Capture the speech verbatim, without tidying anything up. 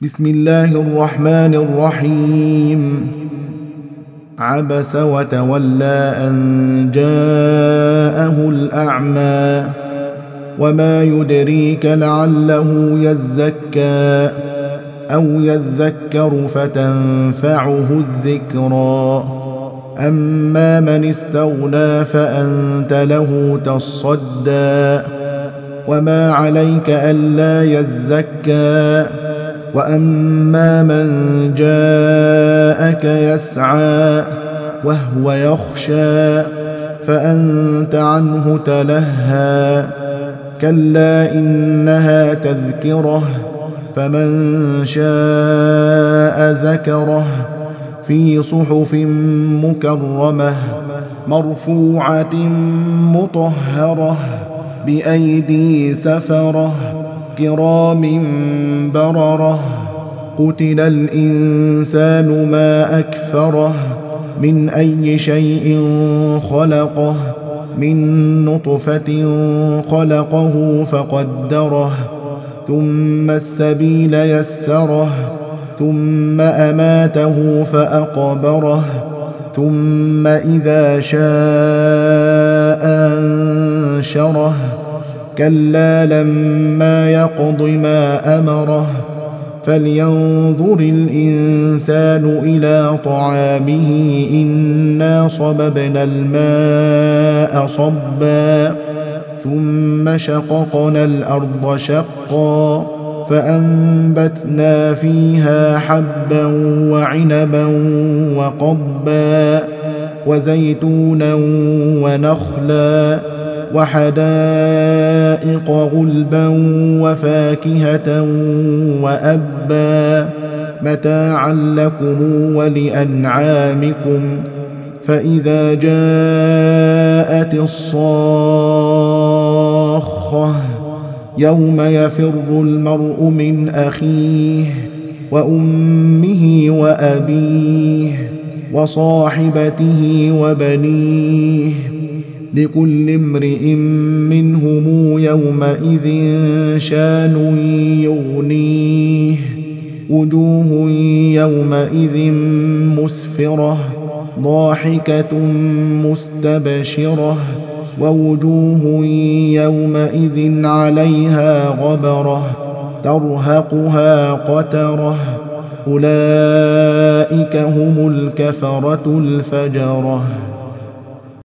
بسم الله الرحمن الرحيم. عبس وتولى أن جاءه الأعمى وما يدريك لعله يزكى أو يذكر فتنفعه الذكرى. أما من استغنى فأنت له تصدى وما عليك ألا يزكى. وأما من جاءك يسعى وهو يخشى فأنت عنه تلهى. كلا إنها تذكرة فمن شاء ذكره في صحف مكرمة مرفوعة مطهرة بأيدي سفرة كرام بررة. قتل الإنسان ما أكفره من أي شيء خلقه من نطفة خلقه فقدره ثم السبيل يسره ثم أماته فأقبره ثم إذا شاء أنشره. كلا لما يقض ما أمره. فلينظر الإنسان إلى طعامه إنا صببنا الماء صبا ثم شققنا الأرض شقا فأنبتنا فيها حبا وعنبا وقضبا وزيتونا ونخلا وحدائق غلبا وفاكهة وأبا متاعا لكم ولأنعامكم. فإذا جاءت الصاخة يوم يفر المرء من أخيه وأمه وأبيه وصاحبته وبنيه لكل امرئ منهم يومئذ شان يغنيه. وجوه يومئذ مسفرة ضاحكة مستبشرة ووجوه يومئذ عليها غبرة ترهقها قترة. أولئك هم الكفرة الفجرة.